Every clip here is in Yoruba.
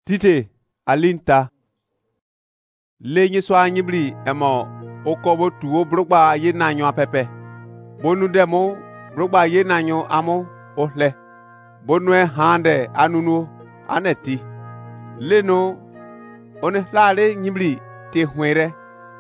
Tite alinta. Le nyiswa nyibli emo okobo tuwo brogba ye nanyo apepe. Bonu demo brogba ye nanyo amo ohle. Bonue hande anunu aneti. Leno one hlale nyibli te hwere.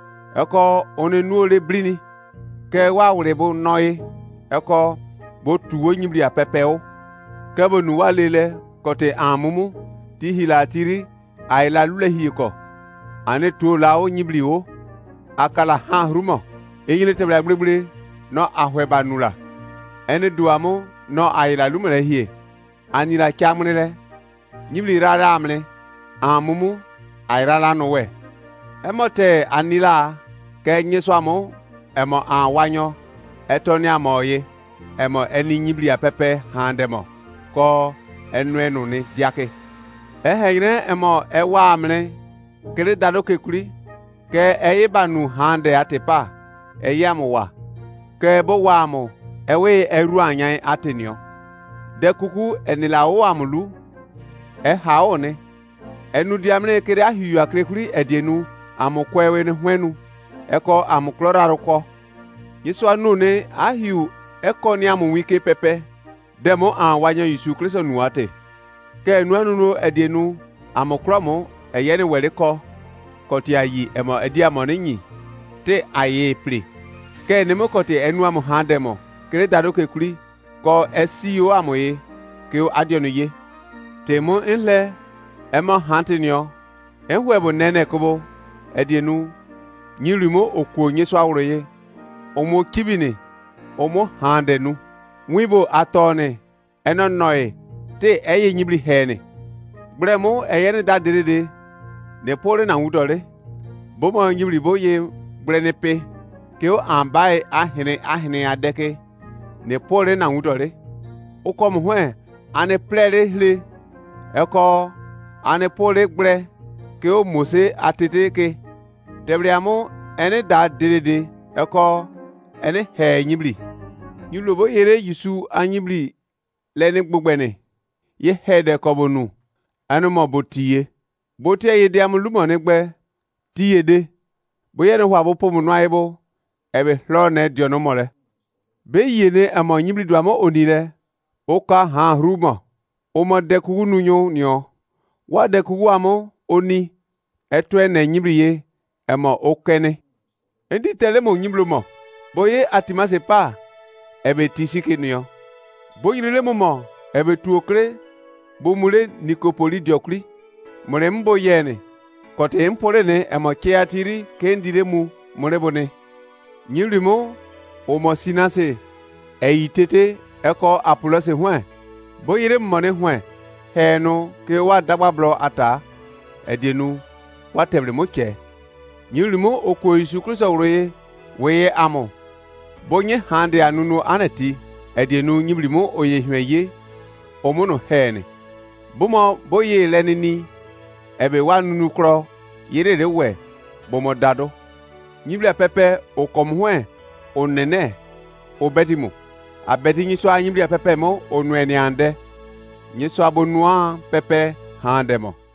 Eko one nuole blini. Ke wa urebo noye. Eko bo tuwo nyibli apepe o. Ke bo nuwa lele kote amumu. Ti hila tiri aila lule hiko. Ane tuo lao nyibli o. Akala han rumo. Enyile tebla gbligbli no ahweba nula. Ene duamo no aila lumele hie. Anila chamnele. Nyibli rara amne. Amumu airala nowe. Emote anila ke nyeswamo emo anwanyo etoni amoye emo eni nyibli apepe handemo ko enwenu ni diake. Eheyne emo ewa amne kele dado kekuri ke eyibanu hande atepa eyamuwa ke bo wamo ewe eru anyan atenio de kuku enila o amulu haone enu diamne kere ahiyu akrekuri edienu amukwewe ne hwenu eko amukloraroko Yesu anune ahiu eko ni amuwike pepe demo anwanyo Yesu Kristo nuate ke enu anunu edienu amukromo eyene wereko koti ayi emo ediamo ninyi te aye pri ke nemo koti enu amu handemo kere dado kekuri ko esio amoye ke adionu ye temo enle emo hantinio enwebo nene kobo edienu nyirimo okwo Yesu awroye omo kibini omo handenu wibo atone enonoe te eye nyibli hene bremo eyene da derede ne pore na wudore bomo nyibli boye brene pe ke o ambae ahene adeke ne pore na wudore ukom hwe ane plere hle eko ane pore gbre ke o mose atete ke tebriamo ene da derede eko ene he nyibli nyulobo yere Yesu anyibli leni gbogbene ye hede kobonu anu mo botiye botiye yede am lumo ne gbe tiyede boyere hwa bo pomu no aibo ebe hlo ne diono mole be yene amo nyibli duamo onire oka ha rumo o mo de kugu nunyo nyo wa de kugu amo oni etwe ne nyibli ye emo okene endi tele mo nyiblo mo boye atimase pa ebe tisike nyo boyile mo ebe tuokre bomule nikopoli diokri mure mbo yene kote mpore ne emo keatiri kendire mu mure bone nyirimo o mo sinase eyitete eko apulose hwe boyire mmone hwe henu ke wa dagbablo ata edienu wa tebre moke nyirimo okwo Yesu Kristo wroye weye amo bonye hande anunu anati edienu nyirimo oye hweye omono hene bomo boye lenini ebe wanunu kro yere we bomo dado nyibli pepe okom hwe onene obetimo abeti nyiso anyibli pepe mo onwene ande nyiso abonua pepe handemo